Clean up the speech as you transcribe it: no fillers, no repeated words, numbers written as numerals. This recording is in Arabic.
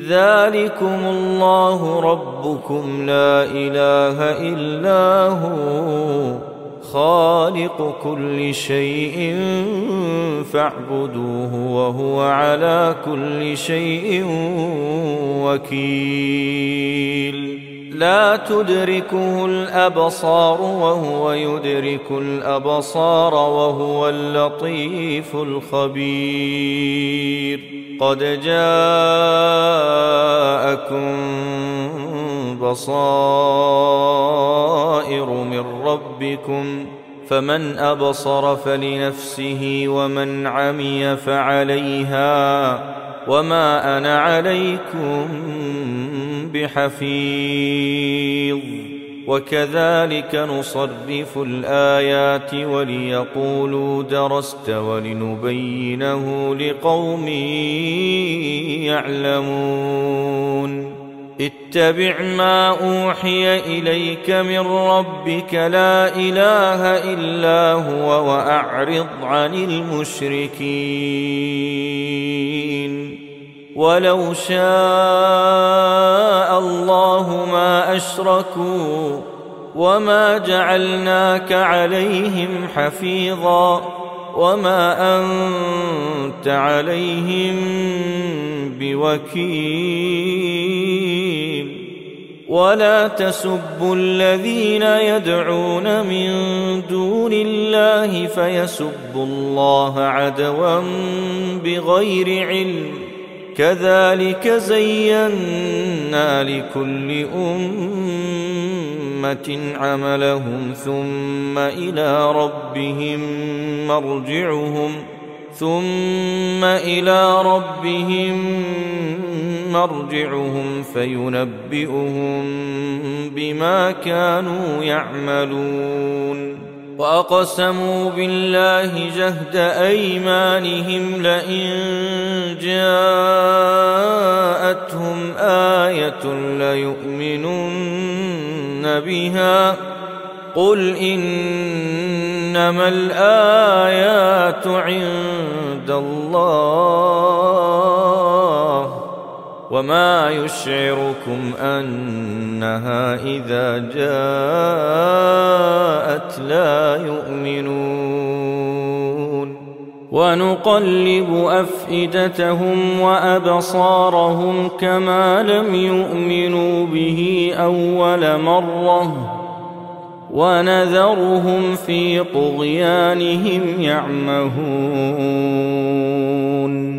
ذلكم الله ربكم لا إله إلا هو خالق كل شيء فاعبدوه وهو على كل شيء وكيل لا تدركه الأبصار وهو يدرك الأبصار وهو اللطيف الخبير قد جاءكم بصائر من ربكم فمن أبصر فلنفسه ومن عمي فعليها وما أنا عليكم بحفيظ وكذلك نصرف الآيات وليقولوا درست ولنبينه لقوم يعلمون اتبع ما أوحي إليك من ربك لا إله إلا هو وأعرض عن المشركين ولو شاء الله ما أشركوا وما جعلناك عليهم حفيظا وما أنت عليهم بوكيل ولا تسبوا الذين يدعون من دون الله فيسبوا الله عدوا بغير علم كذلك زينا لكل أمة عملهم ثم إلى ربهم مرجعهم فينبئهم بما كانوا يعملون وأقسموا بالله جهد أيمانهم لئن جاءتهم آية ليؤمنن بها قل إنما الآيات عند الله وما يشعركم أنها إذا جاءت لا يؤمنون ونقلب أفئدتهم وأبصارهم كما لم يؤمنوا به أول مرة ونذرهم في طغيانهم يعمهون